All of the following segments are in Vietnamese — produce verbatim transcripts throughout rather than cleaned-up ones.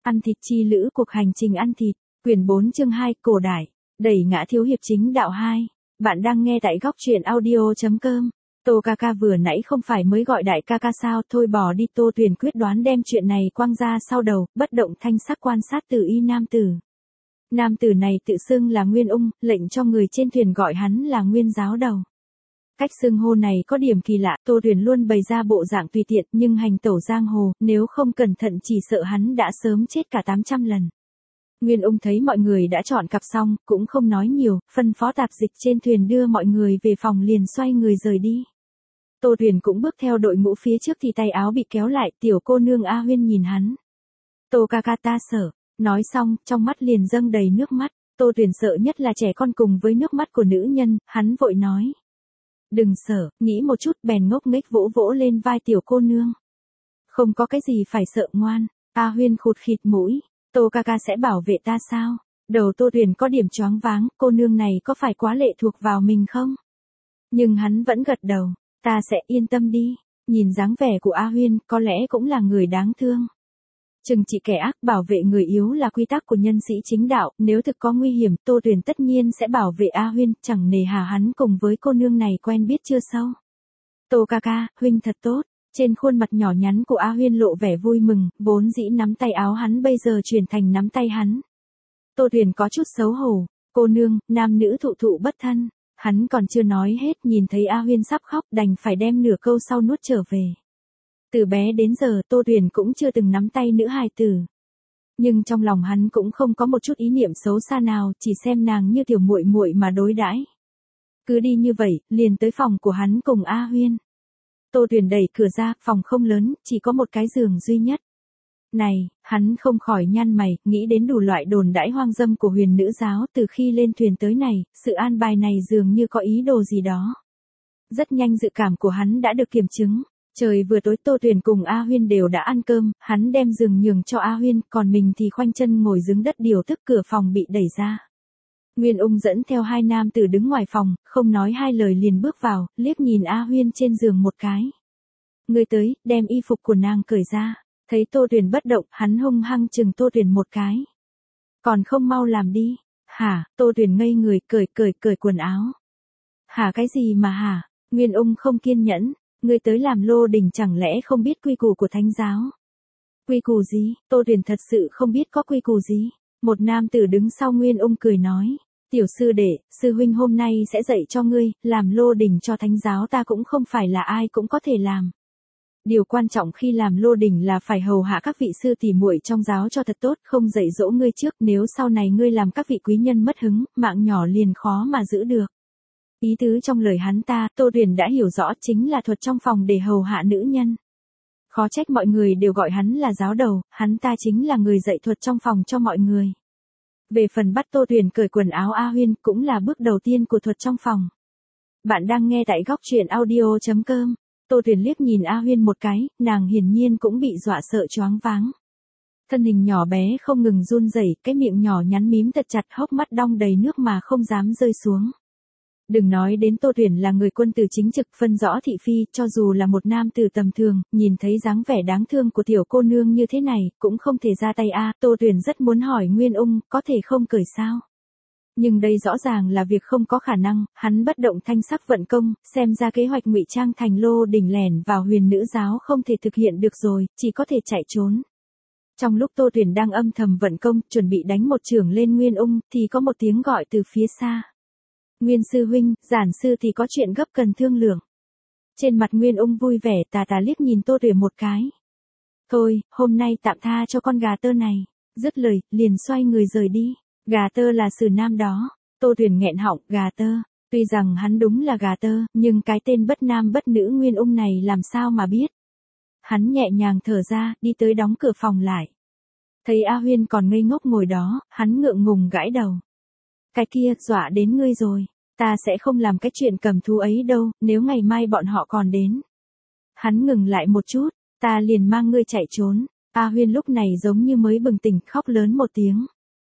Ăn thịt chi lữ cuộc hành trình ăn thịt, quyển bốn chương hai, cổ đại, đẩy ngã thiếu hiệp chính đạo hai. Bạn đang nghe tại góc truyện audio chấm com. Tô ca ca vừa nãy không phải mới gọi đại ca ca sao, thôi bỏ đi. Tô Tuyền quyết đoán đem chuyện này quăng ra sau đầu, bất động thanh sắc quan sát Từ Y nam tử. Nam tử này tự xưng là Nguyên Ung, lệnh cho người trên thuyền gọi hắn là Nguyên giáo đầu. Cách xưng hô này có điểm kỳ lạ, Tô Tuyền luôn bày ra bộ dạng tùy tiện, nhưng hành tẩu giang hồ, nếu không cẩn thận chỉ sợ hắn đã sớm chết cả tám trăm lần. Nguyên Ung thấy mọi người đã chọn cặp xong, cũng không nói nhiều, phân phó tạp dịch trên thuyền đưa mọi người về phòng liền xoay người rời đi. Tô Tuyền cũng bước theo đội ngũ phía trước thì tay áo bị kéo lại, tiểu cô nương A Huyên nhìn hắn. Tô ca ca ta sợ, nói xong, trong mắt liền dâng đầy nước mắt. Tô Tuyền sợ nhất là trẻ con cùng với nước mắt của nữ nhân, hắn vội nói. Đừng sợ, nghĩ một chút, bèn ngốc nghếch vỗ vỗ lên vai tiểu cô nương. Không có cái gì phải sợ, ngoan. A Huyên khụt khịt mũi. Tô ca ca sẽ bảo vệ ta sao? Đầu Tô Tuyền có điểm choáng váng, cô nương này có phải quá lệ thuộc vào mình không? Nhưng hắn vẫn gật đầu. Ta sẽ yên tâm đi. Nhìn dáng vẻ của A Huyên, có lẽ cũng là người đáng thương. Trừng trị kẻ ác, bảo vệ người yếu là quy tắc của nhân sĩ chính đạo, nếu thực có nguy hiểm, Tô Tuyền tất nhiên sẽ bảo vệ A Huyên, chẳng nề hà hắn cùng với cô nương này quen biết chưa sâu. Tô ca ca, huynh thật tốt. Trên khuôn mặt nhỏ nhắn của A Huyên lộ vẻ vui mừng, vốn dĩ nắm tay áo hắn bây giờ chuyển thành nắm tay hắn. Tô Tuyền có chút xấu hổ, cô nương, nam nữ thụ thụ bất thân. Hắn còn chưa nói hết, nhìn thấy A Huyên sắp khóc, đành phải đem nửa câu sau nuốt trở về. Từ bé đến giờ Tô Tuyền cũng chưa từng nắm tay nữ hài tử. Nhưng trong lòng hắn cũng không có một chút ý niệm xấu xa nào, chỉ xem nàng như tiểu muội muội mà đối đãi. Cứ đi như vậy, liền tới phòng của hắn cùng A Huyên. Tô Tuyền đẩy cửa ra, phòng không lớn, chỉ có một cái giường duy nhất. Này, hắn không khỏi nhăn mày, nghĩ đến đủ loại đồn đãi hoang dâm của huyền nữ giáo từ khi lên thuyền tới này, sự an bài này dường như có ý đồ gì đó. Rất nhanh dự cảm của hắn đã được kiểm chứng. Trời vừa tối, Tô Tuyền cùng A Huyên đều đã ăn cơm, hắn đem giường nhường cho A Huyên, còn mình thì khoanh chân ngồi dưới đất điều tức. Cửa phòng bị đẩy ra. Nguyên Ung dẫn theo hai nam tử đứng ngoài phòng, không nói hai lời liền bước vào, liếc nhìn A Huyên trên giường một cái. Người tới, đem y phục của nàng cởi ra. Thấy Tô Tuyền bất động, hắn hung hăng chừng Tô Tuyền một cái. Còn không mau làm đi. Hả? Tô Tuyền ngây người, cởi cởi cởi quần áo. Hả cái gì mà hả? Nguyên Ung không kiên nhẫn. Ngươi tới làm lô đình chẳng lẽ không biết quy củ của thánh giáo? Quy củ gì? Tô Tuyền thật sự không biết có quy củ gì. Một nam tử đứng sau Nguyên Ung cười nói. Tiểu sư đệ, sư huynh hôm nay sẽ dạy cho ngươi, làm lô đình cho thánh giáo ta cũng không phải là ai cũng có thể làm. Điều quan trọng khi làm lô đình là phải hầu hạ các vị sư tỷ muội trong giáo cho thật tốt, không dạy dỗ ngươi trước, nếu sau này ngươi làm các vị quý nhân mất hứng, mạng nhỏ liền khó mà giữ được. Ý tứ trong lời hắn ta, Tô Tuyền đã hiểu rõ, chính là thuật trong phòng để hầu hạ nữ nhân. Khó trách mọi người đều gọi hắn là giáo đầu, hắn ta chính là người dạy thuật trong phòng cho mọi người. Về phần bắt Tô Tuyền cởi quần áo A Huyên cũng là bước đầu tiên của thuật trong phòng. Bạn đang nghe tại góc truyện audio chấm com. Tô Tuyền liếc nhìn A Huyên một cái, nàng hiển nhiên cũng bị dọa sợ choáng váng. Thân hình nhỏ bé không ngừng run rẩy, cái miệng nhỏ nhắn mím thật chặt, hốc mắt đong đầy nước mà không dám rơi xuống. Đừng nói đến Tô Tuyền là người quân tử chính trực, phân rõ thị phi, cho dù là một nam tử tầm thường, nhìn thấy dáng vẻ đáng thương của tiểu cô nương như thế này, cũng không thể ra tay a. Tô Tuyền rất muốn hỏi Nguyên Ung, có thể không cởi sao? Nhưng đây rõ ràng là việc không có khả năng, hắn bất động thanh sắc vận công, xem ra kế hoạch ngụy trang thành lô đỉnh lẻn vào huyền nữ giáo không thể thực hiện được rồi, chỉ có thể chạy trốn. Trong lúc Tô Tuyền đang âm thầm vận công, chuẩn bị đánh một chưởng lên Nguyên Ung, thì có một tiếng gọi từ phía xa. Nguyên sư huynh, giản sư thì có chuyện gấp cần thương lượng. Trên mặt Nguyên Ung vui vẻ, tà tà liếc nhìn Tô Tuyền một cái. Thôi, hôm nay tạm tha cho con gà tơ này. Dứt lời, liền xoay người rời đi. Gà tơ là sử nam đó. Tô Tuyền nghẹn họng, gà tơ. Tuy rằng hắn đúng là gà tơ, nhưng cái tên bất nam bất nữ Nguyên Ung này làm sao mà biết. Hắn nhẹ nhàng thở ra, đi tới đóng cửa phòng lại. Thấy A Huyên còn ngây ngốc ngồi đó, hắn ngượng ngùng gãi đầu. Cái kia, dọa đến ngươi rồi. Ta sẽ không làm cái chuyện cầm thú ấy đâu, nếu ngày mai bọn họ còn đến. Hắn ngừng lại một chút, ta liền mang ngươi chạy trốn. A Huyên lúc này giống như mới bừng tỉnh, khóc lớn một tiếng.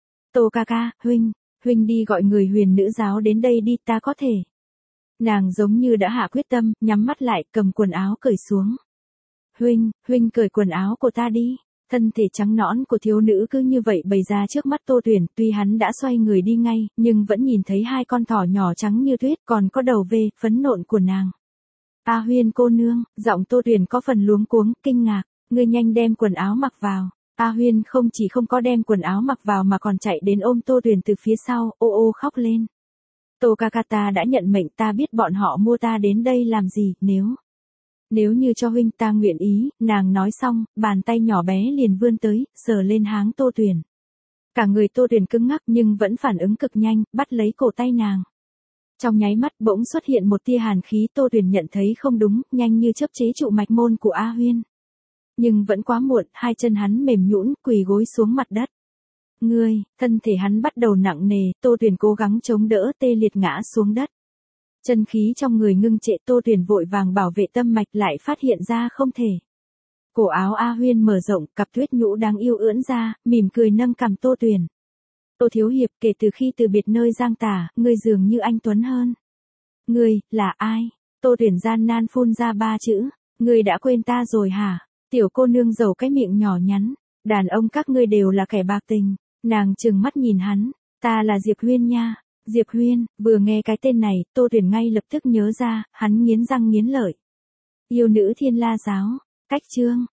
Tô ca ca, huynh, huynh đi gọi người huyền nữ giáo đến đây đi, ta có thể. Nàng giống như đã hạ quyết tâm, nhắm mắt lại, cầm quần áo cởi xuống. Huynh, huynh cởi quần áo của ta đi. Thân thể trắng nõn của thiếu nữ cứ như vậy bày ra trước mắt Tô Tuyển, tuy hắn đã xoay người đi ngay, nhưng vẫn nhìn thấy hai con thỏ nhỏ trắng như tuyết còn có đầu về, phấn nộn của nàng. A Huyên cô nương, giọng Tô Tuyển có phần luống cuống, kinh ngạc, ngươi nhanh đem quần áo mặc vào. A Huyên không chỉ không có đem quần áo mặc vào mà còn chạy đến ôm Tô Tuyển từ phía sau, ô ô khóc lên. Tô ca ca ta đã nhận mệnh, ta biết bọn họ mua ta đến đây làm gì, nếu... Nếu như cho huynh ta nguyện ý, nàng nói xong, bàn tay nhỏ bé liền vươn tới, sờ lên háng Tô Tuyển. Cả người Tô Tuyển cứng ngắc nhưng vẫn phản ứng cực nhanh, bắt lấy cổ tay nàng. Trong nháy mắt bỗng xuất hiện một tia hàn khí, Tô Tuyển nhận thấy không đúng, nhanh như chớp chế trụ mạch môn của A Huyên. Nhưng vẫn quá muộn, hai chân hắn mềm nhũn, quỳ gối xuống mặt đất. Ngươi, thân thể hắn bắt đầu nặng nề, Tô Tuyển cố gắng chống đỡ, tê liệt ngã xuống đất. Chân khí trong người ngưng trệ, Tô Tuyển vội vàng bảo vệ tâm mạch lại phát hiện ra không thể. Cổ áo A Huyên mở rộng, cặp tuyết nhũ đáng yêu ưỡn ra, mỉm cười nâng cằm Tô Tuyển. Tô thiếu hiệp, kể từ khi từ biệt nơi Giang Tả, ngươi dường như anh tuấn hơn. Ngươi, là ai? Tô Tuyển gian nan phun ra ba chữ. Ngươi đã quên ta rồi hả? Tiểu cô nương giầu cái miệng nhỏ nhắn. Đàn ông các ngươi đều là kẻ bạc tình. Nàng trừng mắt nhìn hắn. Ta là Diệp Huyên nha. Diệp Huyên, vừa nghe cái tên này, Tô Tuyển ngay lập tức nhớ ra, hắn nghiến răng nghiến lợi. Yêu nữ Thiên La giáo. Cách chương.